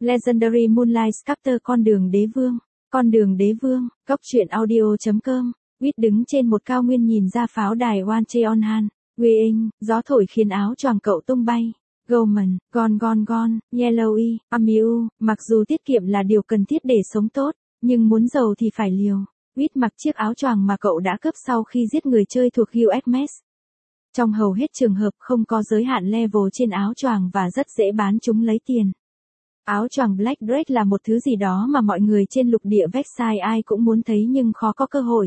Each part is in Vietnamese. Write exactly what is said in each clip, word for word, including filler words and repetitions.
Legendary Moonlight Sculptor con đường đế vương, con đường đế vương, góc truyện audio.com, Quýt đứng trên một cao nguyên nhìn ra pháo đài Wancheonhan, Wing, gió thổi khiến áo choàng cậu tung bay. Goldman, Gon Gon Gon, Yellowy, Amiu, mặc dù tiết kiệm là điều cần thiết để sống tốt, nhưng muốn giàu thì phải liều. Quýt mặc chiếc áo choàng mà cậu đã cướp sau khi giết người chơi thuộc u ét em ét. Trong hầu hết trường hợp không có giới hạn level trên áo choàng và rất dễ bán chúng lấy tiền. Áo choàng Black Drake là một thứ gì đó mà mọi người trên lục địa Vexai ai cũng muốn thấy nhưng khó có cơ hội.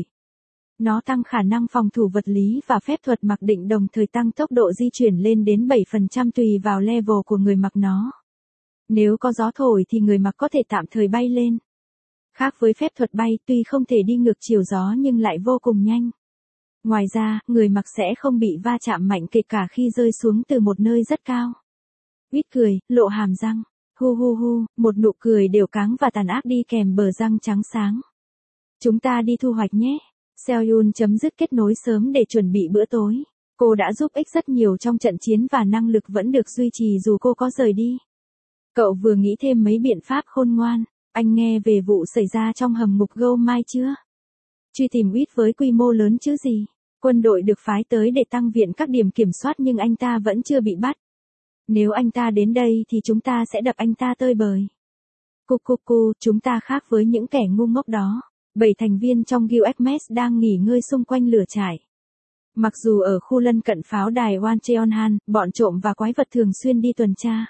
Nó tăng khả năng phòng thủ vật lý và phép thuật mặc định đồng thời tăng tốc độ di chuyển lên đến bảy phần trăm tùy vào level của người mặc nó. Nếu có gió thổi thì người mặc có thể tạm thời bay lên. Khác với phép thuật bay, tuy không thể đi ngược chiều gió nhưng lại vô cùng nhanh. Ngoài ra, người mặc sẽ không bị va chạm mạnh kể cả khi rơi xuống từ một nơi rất cao. Quýt cười, lộ hàm răng. Hu hu hu, một nụ cười đều cáng và tàn ác đi kèm bờ răng trắng sáng. Chúng ta đi thu hoạch nhé. Seoyun chấm dứt kết nối sớm để chuẩn bị bữa tối. Cô đã giúp ích rất nhiều trong trận chiến và năng lực vẫn được duy trì dù cô có rời đi. Cậu vừa nghĩ thêm mấy biện pháp khôn ngoan. Anh nghe về vụ xảy ra trong hầm ngục Gâu Mai chưa? Truy tìm Quýt với quy mô lớn chứ gì. Quân đội được phái tới để tăng viện các điểm kiểm soát nhưng anh ta vẫn chưa bị bắt. Nếu anh ta đến đây thì chúng ta sẽ đập anh ta tơi bời. Cu cu cu, chúng ta khác với những kẻ ngu ngốc đó. Bảy thành viên trong u ét em ét đang nghỉ ngơi xung quanh lửa trại. Mặc dù ở khu lân cận pháo đài Wancheonhan, bọn trộm và quái vật thường xuyên đi tuần tra.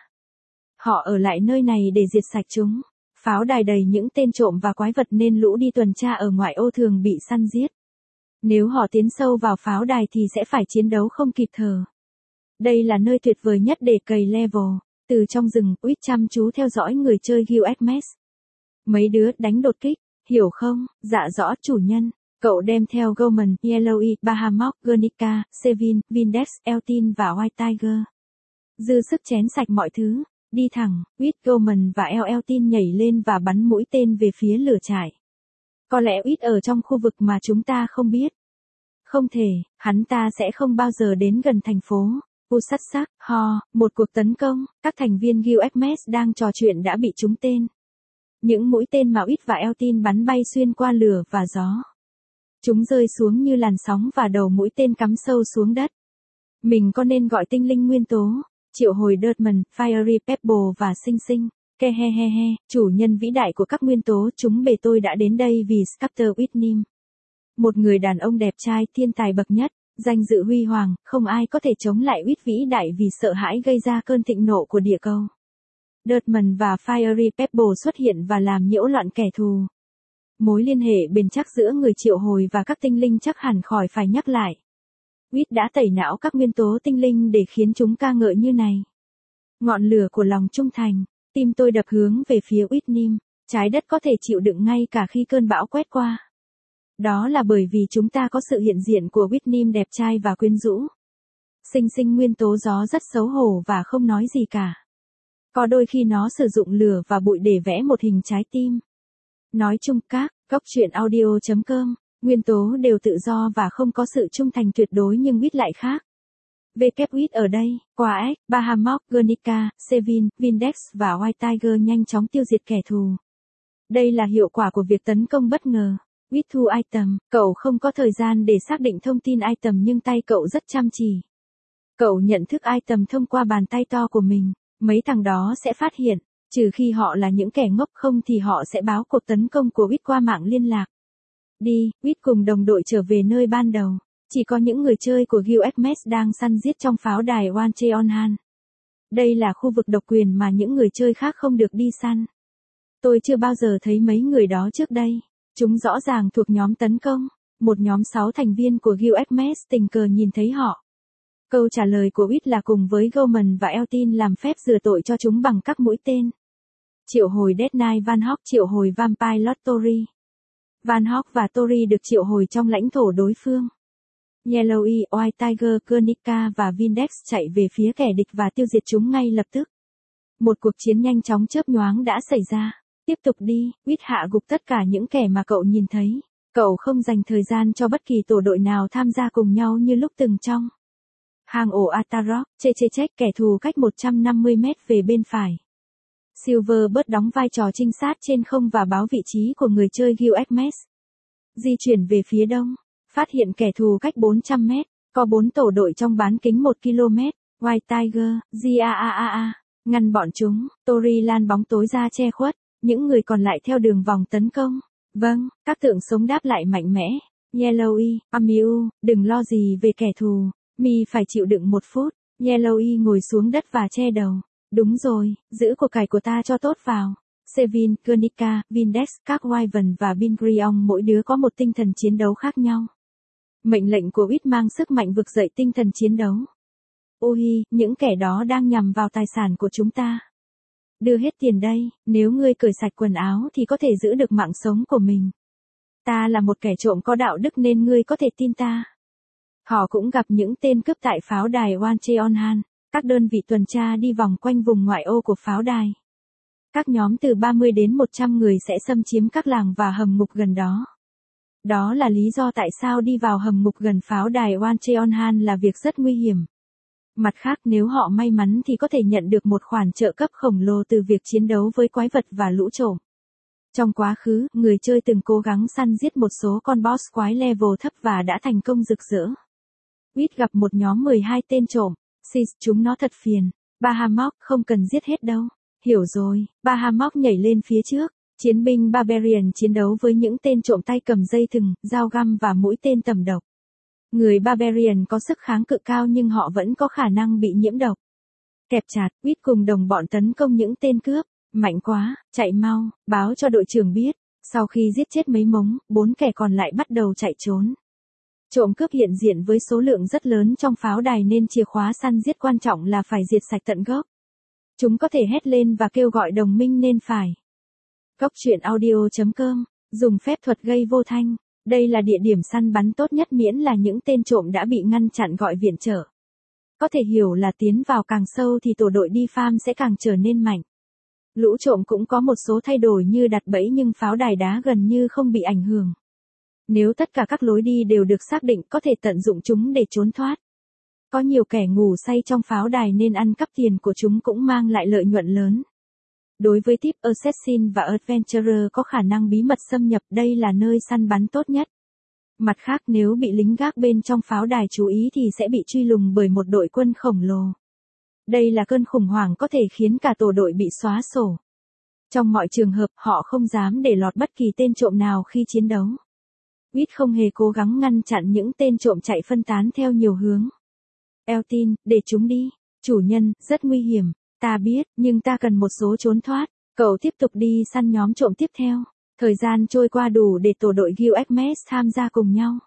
Họ ở lại nơi này để diệt sạch chúng. Pháo đài đầy những tên trộm và quái vật nên lũ đi tuần tra ở ngoại ô thường bị săn giết. Nếu họ tiến sâu vào pháo đài thì sẽ phải chiến đấu không kịp thở. Đây là nơi tuyệt vời nhất để cày level. Từ trong rừng, Quýt chăm chú theo dõi người chơi u ét em ét. Mấy đứa đánh đột kích, hiểu không? Dạ rõ chủ nhân. Cậu đem theo Goldman, Yellowy, Bahamut, Guernica, Sevin, Vindex, Eltin và White Tiger. Dư sức chén sạch mọi thứ. Đi thẳng, Quýt, Goldman và El Eltin nhảy lên và bắn mũi tên về phía lửa trại. Có lẽ Quýt ở trong khu vực mà chúng ta không biết. Không thể, hắn ta sẽ không bao giờ đến gần thành phố. U sắt sắc, ho, một cuộc tấn công, các thành viên u ét em ét đang trò chuyện đã bị trúng tên. Những mũi tên mà Quýt và Eltin bắn bay xuyên qua lửa và gió. Chúng rơi xuống như làn sóng và đầu mũi tên cắm sâu xuống đất. Mình có nên gọi tinh linh nguyên tố, triệu hồi Dirtman, Fiery Pebble và Sinh Sinh. Ke he he he, chủ nhân vĩ đại của các nguyên tố chúng bề tôi đã đến đây vì Sculptor Whitnim. Một người đàn ông đẹp trai thiên tài bậc nhất, danh dự huy hoàng, không ai có thể chống lại Quýt vĩ đại vì sợ hãi gây ra cơn thịnh nộ của địa cầu. Dirtman và Fiery Pebble xuất hiện và làm nhiễu loạn kẻ thù. Mối liên hệ bền chắc giữa người triệu hồi và các tinh linh chắc hẳn khỏi phải nhắc lại. Quýt đã tẩy não các nguyên tố tinh linh để khiến chúng ca ngợi như này. Ngọn lửa của lòng trung thành, tim tôi đập hướng về phía Whitnim, trái đất có thể chịu đựng ngay cả khi cơn bão quét qua. Đó là bởi vì chúng ta có sự hiện diện của Whitnim đẹp trai và quyến rũ. Sinh Sinh nguyên tố gió rất xấu hổ và không nói gì cả. Có đôi khi nó sử dụng lửa và bụi để vẽ một hình trái tim. Nói chung các, góc truyện audio.com, nguyên tố đều tự do và không có sự trung thành tuyệt đối nhưng Quýt lại khác. vê kép Quýt ở đây, Quack, Bahamut, Guernica, Sevin, Vindex và White Tiger nhanh chóng tiêu diệt kẻ thù. Đây là hiệu quả của việc tấn công bất ngờ. Quýt thu item, cậu không có thời gian để xác định thông tin item nhưng tay cậu rất chăm chỉ. Cậu nhận thức item thông qua bàn tay to của mình, mấy thằng đó sẽ phát hiện, trừ khi họ là những kẻ ngốc không thì họ sẽ báo cuộc tấn công của Quýt qua mạng liên lạc. Đi, Quýt cùng đồng đội trở về nơi ban đầu, chỉ có những người chơi của u ét em ét đang săn giết trong pháo đài Wancheonhan. Đây là khu vực độc quyền mà những người chơi khác không được đi săn. Tôi chưa bao giờ thấy mấy người đó trước đây. Chúng rõ ràng thuộc nhóm tấn công, một nhóm sáu thành viên của u ét em ét tình cờ nhìn thấy họ. Câu trả lời của Quýt là cùng với Goldman và Eltin làm phép rửa tội cho chúng bằng các mũi tên. Triệu hồi Dead Knight Van Hawk triệu hồi Vampire Lord Tori. Van Hawk và Tori được triệu hồi trong lãnh thổ đối phương. Yellowy, White Tiger, Guernica và Vindex chạy về phía kẻ địch và tiêu diệt chúng ngay lập tức. Một cuộc chiến nhanh chóng chớp nhoáng đã xảy ra. Tiếp tục đi, Quýt hạ gục tất cả những kẻ mà cậu nhìn thấy. Cậu không dành thời gian cho bất kỳ tổ đội nào tham gia cùng nhau như lúc từng trong. Hang ổ Atarok, chê chê trách kẻ thù cách một trăm năm mươi mét về bên phải. Silverberg đóng vai trò trinh sát trên không và báo vị trí của người chơi Gilgamesh. Di chuyển về phía đông, phát hiện kẻ thù cách bốn trăm mét, có bốn tổ đội trong bán kính một ki lô mét, White Tiger, G A A A A, ngăn bọn chúng, Tori lan bóng tối ra che khuất, những người còn lại theo đường vòng tấn công. Vâng, các tượng sống đáp lại mạnh mẽ. Yellowy, Amiu, đừng lo gì về kẻ thù, mi phải chịu đựng một phút. Yellowy ngồi xuống đất và che đầu. Đúng rồi, giữ của cải của ta cho tốt vào. Sevin, Guernica, Vindex, các Wyvern và Bingrion mỗi đứa có một tinh thần chiến đấu khác nhau. Mệnh lệnh của Whit mang sức mạnh vực dậy tinh thần chiến đấu. Ôi, những kẻ đó đang nhằm vào tài sản của chúng ta. Đưa hết tiền đây, nếu ngươi cởi sạch quần áo thì có thể giữ được mạng sống của mình. Ta là một kẻ trộm có đạo đức nên ngươi có thể tin ta. Họ cũng gặp những tên cướp tại pháo đài Wancheonhan. Các đơn vị tuần tra đi vòng quanh vùng ngoại ô của pháo đài. Các nhóm từ ba mươi đến một trăm người sẽ xâm chiếm các làng và hầm ngục gần đó. Đó là lý do tại sao đi vào hầm ngục gần pháo đài Wancheonhan là việc rất nguy hiểm. Mặt khác, nếu họ may mắn thì có thể nhận được một khoản trợ cấp khổng lồ từ việc chiến đấu với quái vật và lũ trộm. Trong quá khứ, người chơi từng cố gắng săn giết một số con boss quái level thấp và đã thành công rực rỡ. Whit gặp một nhóm mười hai tên trộm. Sis, chúng nó thật phiền. Bahamut, không cần giết hết đâu. Hiểu rồi, Bahamut nhảy lên phía trước. Chiến binh Barbarian chiến đấu với những tên trộm tay cầm dây thừng, dao găm và mũi tên tầm độc. Người Barbarian có sức kháng cự cao nhưng họ vẫn có khả năng bị nhiễm độc. Kẹp chặt, Whit cùng đồng bọn tấn công những tên cướp. Mạnh quá, chạy mau, báo cho đội trưởng biết. Sau khi giết chết mấy mống, bốn kẻ còn lại bắt đầu chạy trốn. Trộm cướp hiện diện với số lượng rất lớn trong pháo đài nên chìa khóa săn giết quan trọng là phải diệt sạch tận gốc. Chúng có thể hét lên và kêu gọi đồng minh nên phải. Góc truyện audio chấm com, dùng phép thuật gây vô thanh. Đây là địa điểm săn bắn tốt nhất miễn là những tên trộm đã bị ngăn chặn gọi viện trợ. Có thể hiểu là tiến vào càng sâu thì tổ đội đi farm sẽ càng trở nên mạnh. Lũ trộm cũng có một số thay đổi như đặt bẫy nhưng pháo đài đá gần như không bị ảnh hưởng. Nếu tất cả các lối đi đều được xác định có thể tận dụng chúng để trốn thoát. Có nhiều kẻ ngủ say trong pháo đài nên ăn cắp tiền của chúng cũng mang lại lợi nhuận lớn. Đối với típ Assassin và Adventurer có khả năng bí mật xâm nhập, đây là nơi săn bắn tốt nhất. Mặt khác, nếu bị lính gác bên trong pháo đài chú ý thì sẽ bị truy lùng bởi một đội quân khổng lồ. Đây là cơn khủng hoảng có thể khiến cả tổ đội bị xóa sổ. Trong mọi trường hợp, họ không dám để lọt bất kỳ tên trộm nào khi chiến đấu. Whit không hề cố gắng ngăn chặn những tên trộm chạy phân tán theo nhiều hướng. Eltin, để chúng đi. Chủ nhân, rất nguy hiểm. Ta biết, nhưng ta cần một số trốn thoát. Cậu tiếp tục đi săn nhóm trộm tiếp theo. Thời gian trôi qua đủ để tổ đội Gilgamesh tham gia cùng nhau.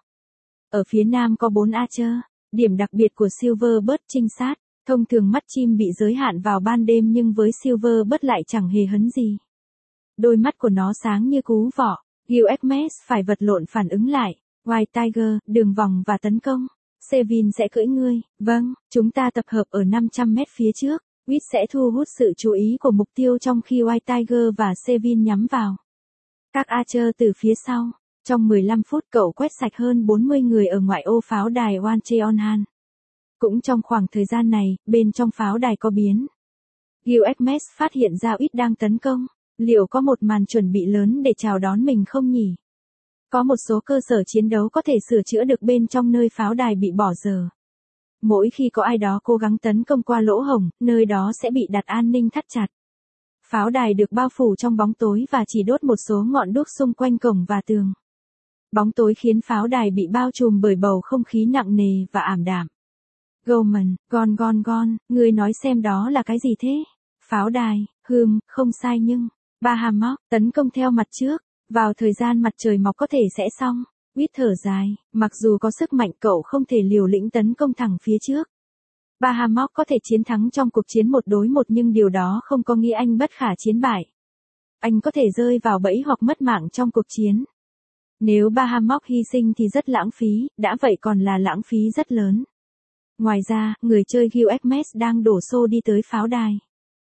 Ở phía nam có bốn Archer. Điểm đặc biệt của Silverberg trinh sát. Thông thường mắt chim bị giới hạn vào ban đêm nhưng với Silverberg lại chẳng hề hấn gì. Đôi mắt của nó sáng như cú vỏ. Gilgamesh phải vật lộn phản ứng lại. White Tiger, đường vòng và tấn công. Sevin sẽ cưỡi ngươi. Vâng, chúng ta tập hợp ở năm trăm mét phía trước. Whit sẽ thu hút sự chú ý của mục tiêu trong khi White Tiger và Sevin nhắm vào. Các Archer từ phía sau. Trong mười lăm phút cậu quét sạch hơn bốn mươi người ở ngoại ô pháo đài Wancheonhan. Cũng trong khoảng thời gian này, bên trong pháo đài có biến. Gilgamesh phát hiện ra Whit đang tấn công. Liệu có một màn chuẩn bị lớn để chào đón mình không nhỉ? Có một số cơ sở chiến đấu có thể sửa chữa được bên trong nơi pháo đài bị bỏ dở. Mỗi khi có ai đó cố gắng tấn công qua lỗ hổng, nơi đó sẽ bị đặt an ninh thắt chặt. Pháo đài được bao phủ trong bóng tối và chỉ đốt một số ngọn đuốc xung quanh cổng và tường. Bóng tối khiến pháo đài bị bao trùm bởi bầu không khí nặng nề và ảm đạm. Goldman, gon gon gon, ngươi nói xem đó là cái gì thế? Pháo đài, hừm, không sai nhưng, Bahamut, tấn công theo mặt trước, vào thời gian mặt trời mọc có thể sẽ xong. Whit thở dài, mặc dù có sức mạnh cậu không thể liều lĩnh tấn công thẳng phía trước. Bahamut có thể chiến thắng trong cuộc chiến một đối một nhưng điều đó không có nghĩa anh bất khả chiến bại. Anh có thể rơi vào bẫy hoặc mất mạng trong cuộc chiến. Nếu Bahamut hy sinh thì rất lãng phí, đã vậy còn là lãng phí rất lớn. Ngoài ra, người chơi Gilgamesh đang đổ xô đi tới pháo đài.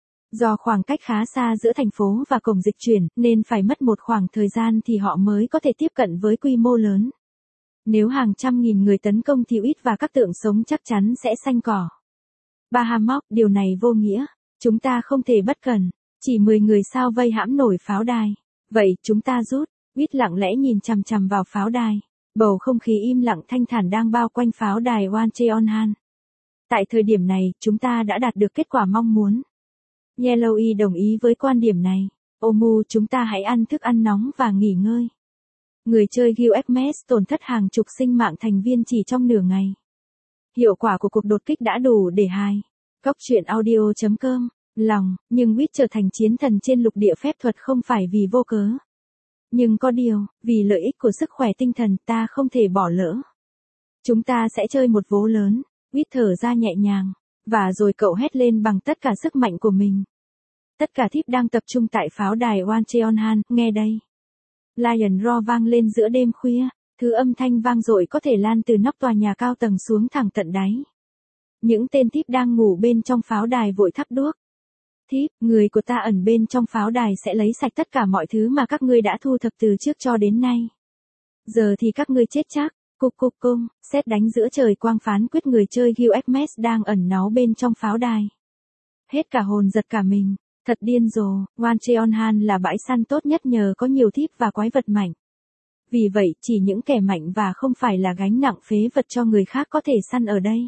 Do khoảng cách khá xa giữa thành phố và cổng dịch chuyển, nên phải mất một khoảng thời gian thì họ mới có thể tiếp cận với quy mô lớn. Nếu hàng trăm nghìn người tấn công thì Whit và các tượng sống chắc chắn sẽ xanh cỏ. Bahamut, điều này vô nghĩa. Chúng ta không thể bất cẩn. Chỉ mười người sao vây hãm nổi pháo đài. Vậy, chúng ta rút. Quýt lặng lẽ nhìn chằm chằm vào pháo đài. Bầu không khí im lặng thanh thản đang bao quanh pháo đài Wan Cheonhan. Tại thời điểm này, chúng ta đã đạt được kết quả mong muốn. Yellowy đồng ý với quan điểm này. Omu, chúng ta hãy ăn thức ăn nóng và nghỉ ngơi. Người chơi Gilgamesh tổn thất hàng chục sinh mạng thành viên chỉ trong nửa ngày. Hiệu quả của cuộc đột kích đã đủ để hài. Cóc truyện audio chấm com, lòng, nhưng Wit trở thành chiến thần trên lục địa phép thuật không phải vì vô cớ. Nhưng có điều, vì lợi ích của sức khỏe tinh thần ta không thể bỏ lỡ. Chúng ta sẽ chơi một vố lớn. Wit thở ra nhẹ nhàng. Và rồi cậu hét lên bằng tất cả sức mạnh của mình. Tất cả thiếp đang tập trung tại pháo đài Wan Cheonhan, nghe đây. Lion Roar vang lên giữa đêm khuya, thứ âm thanh vang dội có thể lan từ nóc tòa nhà cao tầng xuống thẳng tận đáy. Những tên thiếp đang ngủ bên trong pháo đài vội thắp đuốc. Thiếp, người của ta ẩn bên trong pháo đài sẽ lấy sạch tất cả mọi thứ mà các ngươi đã thu thập từ trước cho đến nay. Giờ thì các ngươi chết chắc. Cục cục cung, sét đánh giữa trời quang phán quyết người chơi Gilgamesh đang ẩn náu bên trong pháo đài. Hết cả hồn giật cả mình, thật điên rồ, Wan Cheonhan là bãi săn tốt nhất nhờ có nhiều thiếp và quái vật mạnh. Vì vậy, chỉ những kẻ mạnh và không phải là gánh nặng phế vật cho người khác có thể săn ở đây.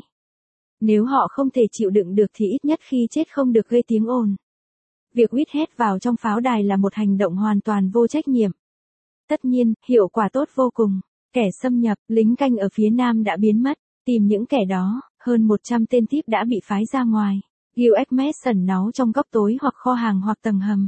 Nếu họ không thể chịu đựng được thì ít nhất khi chết không được gây tiếng ồn. Việc Wit hét vào trong pháo đài là một hành động hoàn toàn vô trách nhiệm. Tất nhiên, hiệu quả tốt vô cùng. Kẻ xâm nhập, lính canh ở phía nam đã biến mất, tìm những kẻ đó, hơn một trăm tên thiếp đã bị phái ra ngoài. Gilgamesh ẩn náu trong góc tối hoặc kho hàng hoặc tầng hầm.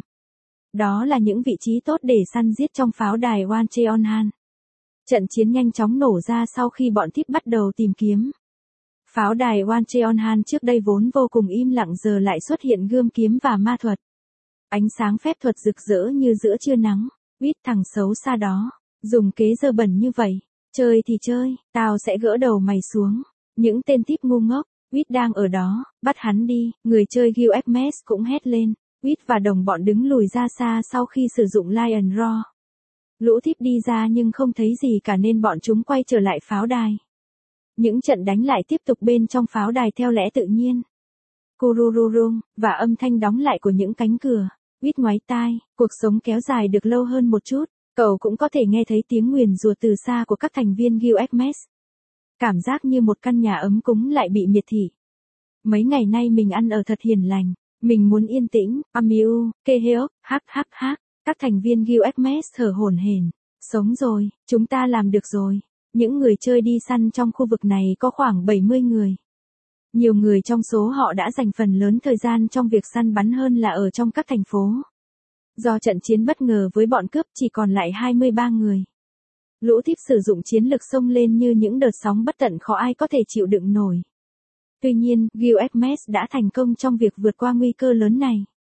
Đó là những vị trí tốt để săn giết trong pháo đài Wan Cheonhan. Trận chiến nhanh chóng nổ ra sau khi bọn thiếp bắt đầu tìm kiếm. Pháo đài Wan Cheonhan trước đây vốn vô cùng im lặng giờ lại xuất hiện gươm kiếm và ma thuật. Ánh sáng phép thuật rực rỡ như giữa trưa nắng. Wit thằng xấu xa đó. Dùng kế dơ bẩn như vậy, chơi thì chơi, tao sẽ gỡ đầu mày xuống. Những tên típ ngu ngốc, Wit đang ở đó, bắt hắn đi, người chơi Gilgamesh cũng hét lên. Wit và đồng bọn đứng lùi ra xa sau khi sử dụng Lion Roar. Lũ típ đi ra nhưng không thấy gì cả nên bọn chúng quay trở lại pháo đài. Những trận đánh lại tiếp tục bên trong pháo đài theo lẽ tự nhiên. Kurururung, và âm thanh đóng lại của những cánh cửa. Wit ngoáy tai, cuộc sống kéo dài được lâu hơn một chút. Cậu cũng có thể nghe thấy tiếng nguyền rủa từ xa của các thành viên Gilgamesh. Cảm giác như một căn nhà ấm cúng lại bị miệt thị. Mấy ngày nay mình ăn ở thật hiền lành. Mình muốn yên tĩnh. Amiu, Keheok, hắc hắc hắc. Các thành viên Gilgamesh thở hổn hển. Sống rồi, chúng ta làm được rồi. Những người chơi đi săn trong khu vực này có khoảng bảy mươi người. Nhiều người trong số họ đã dành phần lớn thời gian trong việc săn bắn hơn là ở trong các thành phố. Do trận chiến bất ngờ với bọn cướp chỉ còn lại hai mươi ba người. Lũ thiếp sử dụng chiến lực xông lên như những đợt sóng bất tận khó ai có thể chịu đựng nổi. Tuy nhiên, Gilgamesh đã thành công trong việc vượt qua nguy cơ lớn này.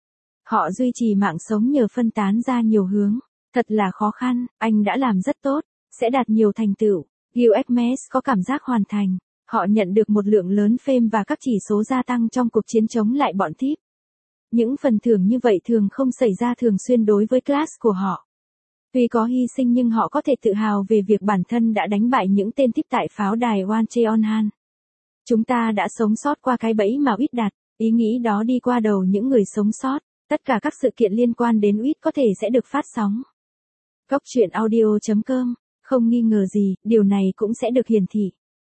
Họ duy trì mạng sống nhờ phân tán ra nhiều hướng. Thật là khó khăn, anh đã làm rất tốt, sẽ đạt nhiều thành tựu. Gilgamesh có cảm giác hoàn thành. Họ nhận được một lượng lớn fame và các chỉ số gia tăng trong cuộc chiến chống lại bọn thiếp. Những phần thưởng như vậy thường không xảy ra thường xuyên đối với class của họ. Tuy có hy sinh nhưng họ có thể tự hào về việc bản thân đã đánh bại những tên thiếp tại pháo đài Wan Cheonhan. Chúng ta đã sống sót qua cái bẫy mà Wit đặt, ý nghĩ đó đi qua đầu những người sống sót. Tất cả các sự kiện liên quan đến Wit có thể sẽ được phát sóng. Cóc truyện audio chấm com, không nghi ngờ gì, điều này cũng sẽ được hiển thị.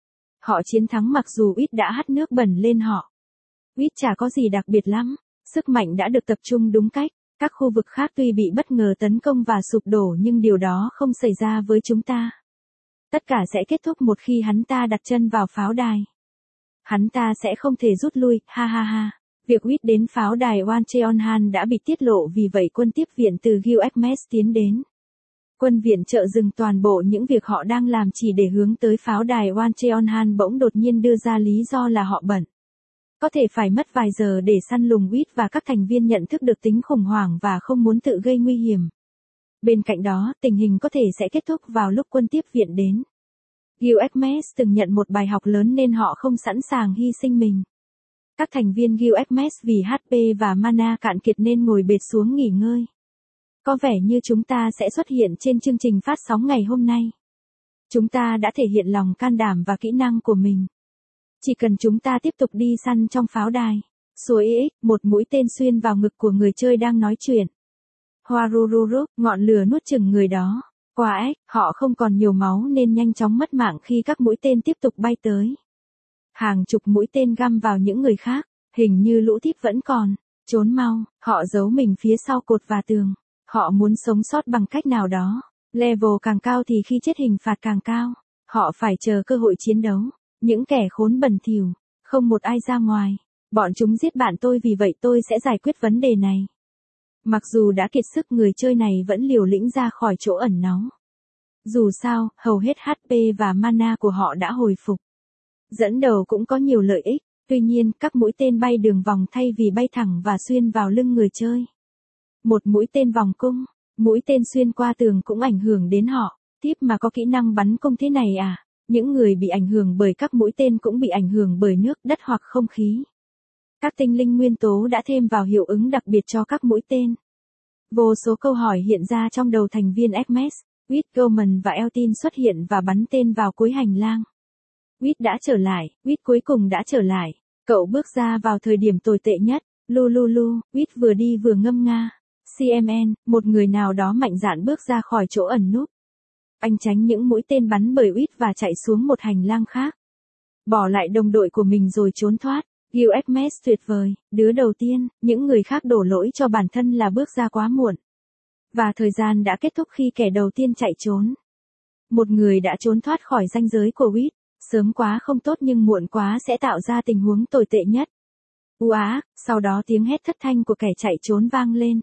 Họ chiến thắng mặc dù Wit đã hắt nước bẩn lên họ. Wit chả có gì đặc biệt lắm. Sức mạnh đã được tập trung đúng cách, các khu vực khác tuy bị bất ngờ tấn công và sụp đổ nhưng điều đó không xảy ra với chúng ta. Tất cả sẽ kết thúc một khi hắn ta đặt chân vào pháo đài. Hắn ta sẽ không thể rút lui, ha ha ha. Việc Wit đến pháo đài Wan Cheonhan đã bị tiết lộ vì vậy quân tiếp viện từ Gilgamesh tiến đến. Quân viện trợ dừng toàn bộ những việc họ đang làm chỉ để hướng tới pháo đài Wan Cheonhan bỗng đột nhiên đưa ra lý do là họ bận. Có thể phải mất vài giờ để săn lùng Wit và các thành viên nhận thức được tính khủng hoảng và không muốn tự gây nguy hiểm. Bên cạnh đó, tình hình có thể sẽ kết thúc vào lúc quân tiếp viện đến. Gilgamesh từng nhận một bài học lớn nên họ không sẵn sàng hy sinh mình. Các thành viên Gilgamesh vì hát pê và mana cạn kiệt nên ngồi bệt xuống nghỉ ngơi. Có vẻ như chúng ta sẽ xuất hiện trên chương trình phát sóng ngày hôm nay. Chúng ta đã thể hiện lòng can đảm và kỹ năng của mình. Chỉ cần chúng ta tiếp tục đi săn trong pháo đài, Suối X, một mũi tên xuyên vào ngực của người chơi đang nói chuyện. Horururu, ngọn lửa nuốt chửng người đó. Qua X, họ không còn nhiều máu nên nhanh chóng mất mạng khi các mũi tên tiếp tục bay tới. Hàng chục mũi tên găm vào những người khác, hình như lũ thiếp vẫn còn. Trốn mau, họ giấu mình phía sau cột và tường. Họ muốn sống sót bằng cách nào đó. Level càng cao thì khi chết hình phạt càng cao. Họ phải chờ cơ hội chiến đấu. Những kẻ khốn bẩn thỉu, không một ai ra ngoài. Bọn chúng giết bạn tôi vì vậy tôi sẽ giải quyết vấn đề này. Mặc dù đã kiệt sức, người chơi này vẫn liều lĩnh ra khỏi chỗ ẩn náu. Dù sao, hầu hết hát pê và mana của họ đã hồi phục. Dẫn đầu cũng có nhiều lợi ích, tuy nhiên các mũi tên bay đường vòng thay vì bay thẳng và xuyên vào lưng người chơi. Một mũi tên vòng cung, mũi tên xuyên qua tường cũng ảnh hưởng đến họ. Tiếp mà có kỹ năng bắn cung thế này à? Những người bị ảnh hưởng bởi các mũi tên cũng bị ảnh hưởng bởi nước, đất hoặc không khí. Các tinh linh nguyên tố đã thêm vào hiệu ứng đặc biệt cho các mũi tên. Vô số câu hỏi hiện ra trong đầu thành viên Hermes. Whit, Gorman và Eltin xuất hiện và bắn tên vào cuối hành lang. Whit đã trở lại, Whit cuối cùng đã trở lại. Cậu bước ra vào thời điểm tồi tệ nhất. Lululu, Whit vừa đi vừa ngâm nga. xê em en, một người nào đó mạnh dạn bước ra khỏi chỗ ẩn núp. Anh tránh những mũi tên bắn bởi Whit và chạy xuống một hành lang khác. Bỏ lại đồng đội của mình rồi trốn thoát. Gil Hermes tuyệt vời, đứa đầu tiên, những người khác đổ lỗi cho bản thân là bước ra quá muộn. Và thời gian đã kết thúc khi kẻ đầu tiên chạy trốn. Một người đã trốn thoát khỏi ranh giới của Whit. Sớm quá không tốt nhưng muộn quá sẽ tạo ra tình huống tồi tệ nhất. Uá, sau đó tiếng hét thất thanh của kẻ chạy trốn vang lên.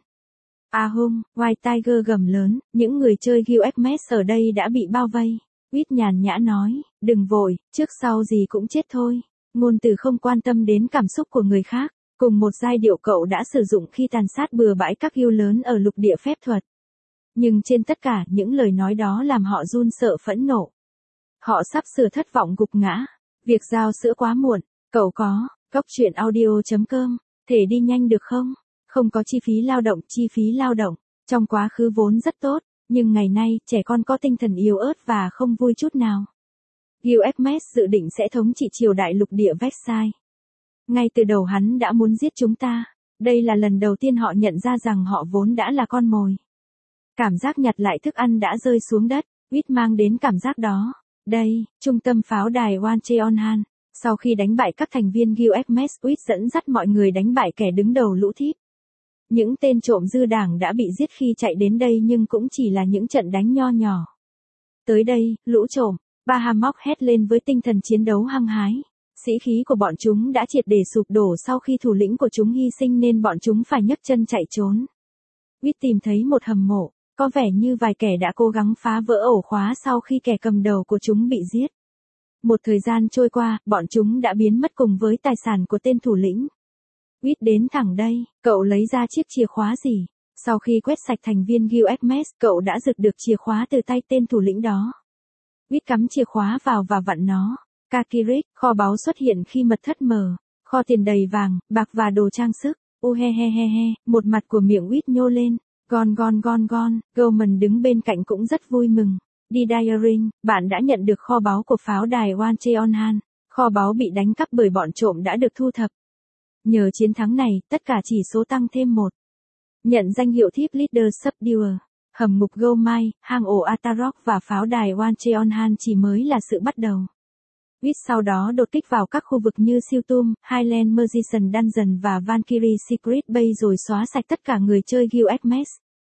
À hung, White Tiger gầm lớn, những người chơi Gil Hermes ở đây đã bị bao vây. Whit nhàn nhã nói, đừng vội, trước sau gì cũng chết thôi. Ngôn từ không quan tâm đến cảm xúc của người khác, cùng một giai điệu cậu đã sử dụng khi tàn sát bừa bãi các Gil lớn ở lục địa phép thuật. Nhưng trên tất cả những lời nói đó làm họ run sợ phẫn nộ. Họ sắp sửa thất vọng gục ngã. Việc giao sữa quá muộn, cậu có, góc truyện audio chấm com, thể đi nhanh được không? Không có chi phí lao động, chi phí lao động, trong quá khứ vốn rất tốt, nhưng ngày nay trẻ con có tinh thần yếu ớt và không vui chút nào. Gil Hermes dự định sẽ thống trị triều đại lục địa Versailles. Ngay từ đầu hắn đã muốn giết chúng ta, đây là lần đầu tiên họ nhận ra rằng họ vốn đã là con mồi. Cảm giác nhặt lại thức ăn đã rơi xuống đất, Whit mang đến cảm giác đó. Đây, trung tâm pháo đài Wancheonhan. Sau khi đánh bại các thành viên Gil Hermes, Whit dẫn dắt mọi người đánh bại kẻ đứng đầu lũ thiếp. Những tên trộm dư đảng đã bị giết khi chạy đến đây nhưng cũng chỉ là những trận đánh nho nhỏ. Tới đây, lũ trộm, Bahamok hét lên với tinh thần chiến đấu hăng hái. Sĩ khí của bọn chúng đã triệt để sụp đổ sau khi thủ lĩnh của chúng hy sinh nên bọn chúng phải nhấc chân chạy trốn. Whit tìm thấy một hầm mộ, có vẻ như vài kẻ đã cố gắng phá vỡ ổ khóa sau khi kẻ cầm đầu của chúng bị giết. Một thời gian trôi qua, bọn chúng đã biến mất cùng với tài sản của tên thủ lĩnh. Whit đến thẳng đây, cậu lấy ra chiếc chìa khóa gì? Sau khi quét sạch thành viên Gil Hermes, cậu đã giật được chìa khóa từ tay tên thủ lĩnh đó. Whit cắm chìa khóa vào và vặn nó. Kakirik, kho báu xuất hiện khi mật thất mở. Kho tiền đầy vàng, bạc và đồ trang sức. Uhehehehe, một mặt của miệng Whit nhô lên. Gon gon gon gon, Gorman đứng bên cạnh cũng rất vui mừng. Đi Diaring, bạn đã nhận được kho báu của pháo đài Wancheonhan. Kho báu bị đánh cắp bởi bọn trộm đã được thu thập. Nhờ chiến thắng này, tất cả chỉ số tăng thêm một. Nhận danh hiệu thiếp Leader Subduer. Hầm ngục Gomai, hang ổ Atarok và pháo đài Wancheonhan chỉ mới là sự bắt đầu. Whit sau đó đột kích vào các khu vực như Siltum, Highland Magician Dungeon và Valkyrie Secret Bay rồi xóa sạch tất cả người chơi Gil Hermes.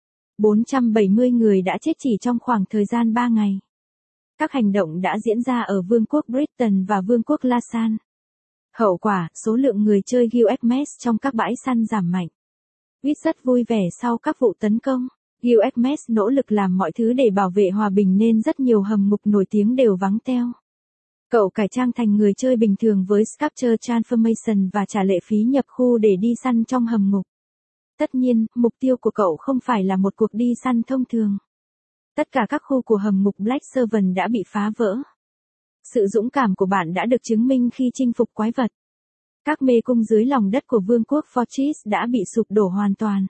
bốn trăm bảy mươi người đã chết chỉ trong khoảng thời gian ba ngày. Các hành động đã diễn ra ở Vương quốc Britain và Vương quốc Lasan. Hậu quả, số lượng người chơi Gil Hermes trong các bãi săn giảm mạnh. Whit rất vui vẻ sau các vụ tấn công. Gil Hermes nỗ lực làm mọi thứ để bảo vệ hòa bình nên rất nhiều hầm ngục nổi tiếng đều vắng teo. Cậu cải trang thành người chơi bình thường với Sculpture Transformation và trả lệ phí nhập khu để đi săn trong hầm ngục. Tất nhiên, mục tiêu của cậu không phải là một cuộc đi săn thông thường. Tất cả các khu của hầm ngục Black Servant đã bị phá vỡ. Sự dũng cảm của bạn đã được chứng minh khi chinh phục quái vật. Các mê cung dưới lòng đất của Vương quốc Fortress đã bị sụp đổ hoàn toàn.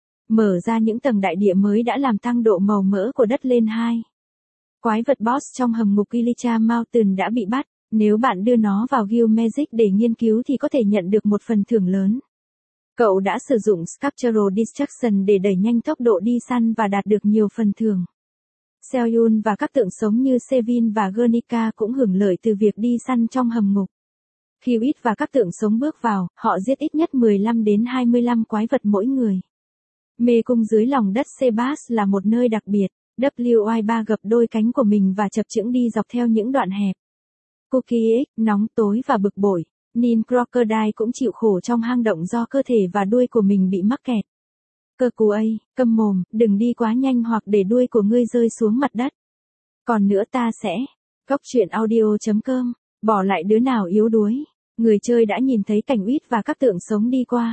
Mở ra những tầng đại địa mới đã làm tăng độ màu mỡ của đất lên hai. Quái vật boss trong hầm ngục Ilicha Mountain đã bị bắt, Nếu bạn đưa nó vào Guild Magic để nghiên cứu thì có thể nhận được một phần thưởng lớn. Cậu đã sử dụng Sculptural Destruction để đẩy nhanh tốc độ đi săn và đạt được nhiều phần thưởng. Selyun và các tượng sống như Sevin và Guernica cũng hưởng lợi từ việc đi săn trong hầm ngục. Khi Witt và các tượng sống bước vào, họ giết ít nhất mười lăm đến hai mươi lăm quái vật mỗi người. Mê cung dưới lòng đất Sebas là một nơi đặc biệt. W I ba gập đôi cánh của mình và chập chững đi dọc theo những đoạn hẹp. Cookie X, nóng tối và bực bội. Nin Crocodile cũng chịu khổ trong hang động do cơ thể và đuôi của mình bị mắc kẹt. Cơ cù A, câm mồm, đừng đi quá nhanh hoặc để đuôi của ngươi rơi xuống mặt đất. Còn nữa ta sẽ. Góc truyện audio chấm com. Bỏ lại đứa nào yếu đuối. Người chơi đã nhìn thấy cảnh Witt và các tượng sống đi qua.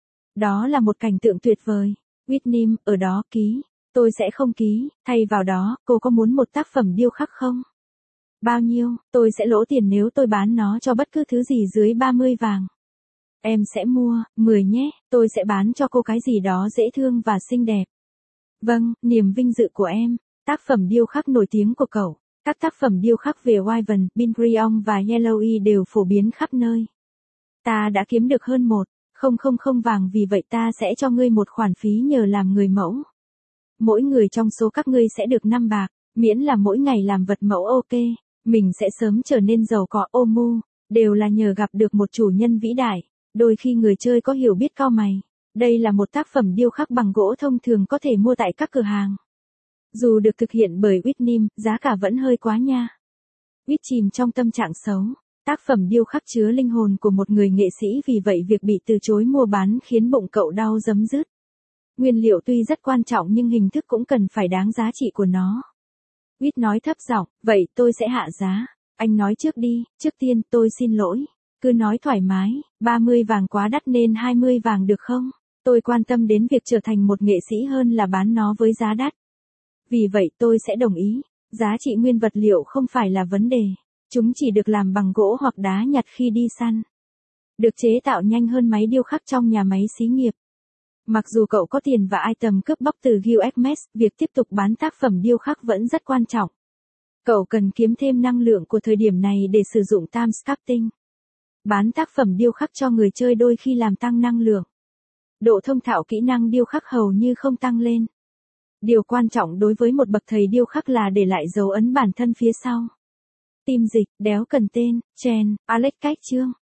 Đó là một cảnh tượng tuyệt vời. Whitnim, ở đó ký. Tôi sẽ không ký, thay vào đó, cô có muốn một tác phẩm điêu khắc không? Bao nhiêu, tôi sẽ lỗ tiền nếu tôi bán nó cho bất cứ thứ gì dưới ba mươi vàng. Em sẽ mua, mười nhé, tôi sẽ bán cho cô cái gì đó dễ thương và xinh đẹp. Vâng, niềm vinh dự của em. Tác phẩm điêu khắc nổi tiếng của cậu. Các tác phẩm điêu khắc về Wyvern, Bingrion và Yellowy đều phổ biến khắp nơi. Ta đã kiếm được hơn một, không không không vàng vì vậy ta sẽ cho ngươi một khoản phí nhờ làm người mẫu. Mỗi người trong số các ngươi sẽ được năm bạc, miễn là mỗi ngày làm vật mẫu ok, mình sẽ sớm trở nên giàu có. Ô mu, đều là nhờ gặp được một chủ nhân vĩ đại, đôi khi người chơi có hiểu biết cau mày. Đây là một tác phẩm điêu khắc bằng gỗ thông thường có thể mua tại các cửa hàng. Dù được thực hiện bởi Whitnim, giá cả vẫn hơi quá nha. Witt chìm trong tâm trạng xấu. Tác phẩm điêu khắc chứa linh hồn của một người nghệ sĩ vì vậy việc bị từ chối mua bán khiến bụng cậu đau rấm rứt. Nguyên liệu tuy rất quan trọng nhưng hình thức cũng cần phải đáng giá trị của nó. Witt nói thấp giọng, vậy tôi sẽ hạ giá. Anh nói trước đi, trước tiên tôi xin lỗi. Cứ nói thoải mái, ba mươi vàng quá đắt nên hai mươi vàng được không? Tôi quan tâm đến việc trở thành một nghệ sĩ hơn là bán nó với giá đắt. Vì vậy tôi sẽ đồng ý. Giá trị nguyên vật liệu không phải là vấn đề. Chúng chỉ được làm bằng gỗ hoặc đá nhặt khi đi săn. Được chế tạo nhanh hơn máy điêu khắc trong nhà máy xí nghiệp. Mặc dù cậu có tiền và item cướp bóc từ Guild Xmas, việc tiếp tục bán tác phẩm điêu khắc vẫn rất quan trọng. Cậu cần kiếm thêm năng lượng của thời điểm này để sử dụng time sculpting. Bán tác phẩm điêu khắc cho người chơi đôi khi làm tăng năng lượng. Độ thông thạo kỹ năng điêu khắc hầu như không tăng lên. Điều quan trọng đối với một bậc thầy điêu khắc là để lại dấu ấn bản thân phía sau. Tim dịch, đéo cần tên, Chen, Alex cách chương.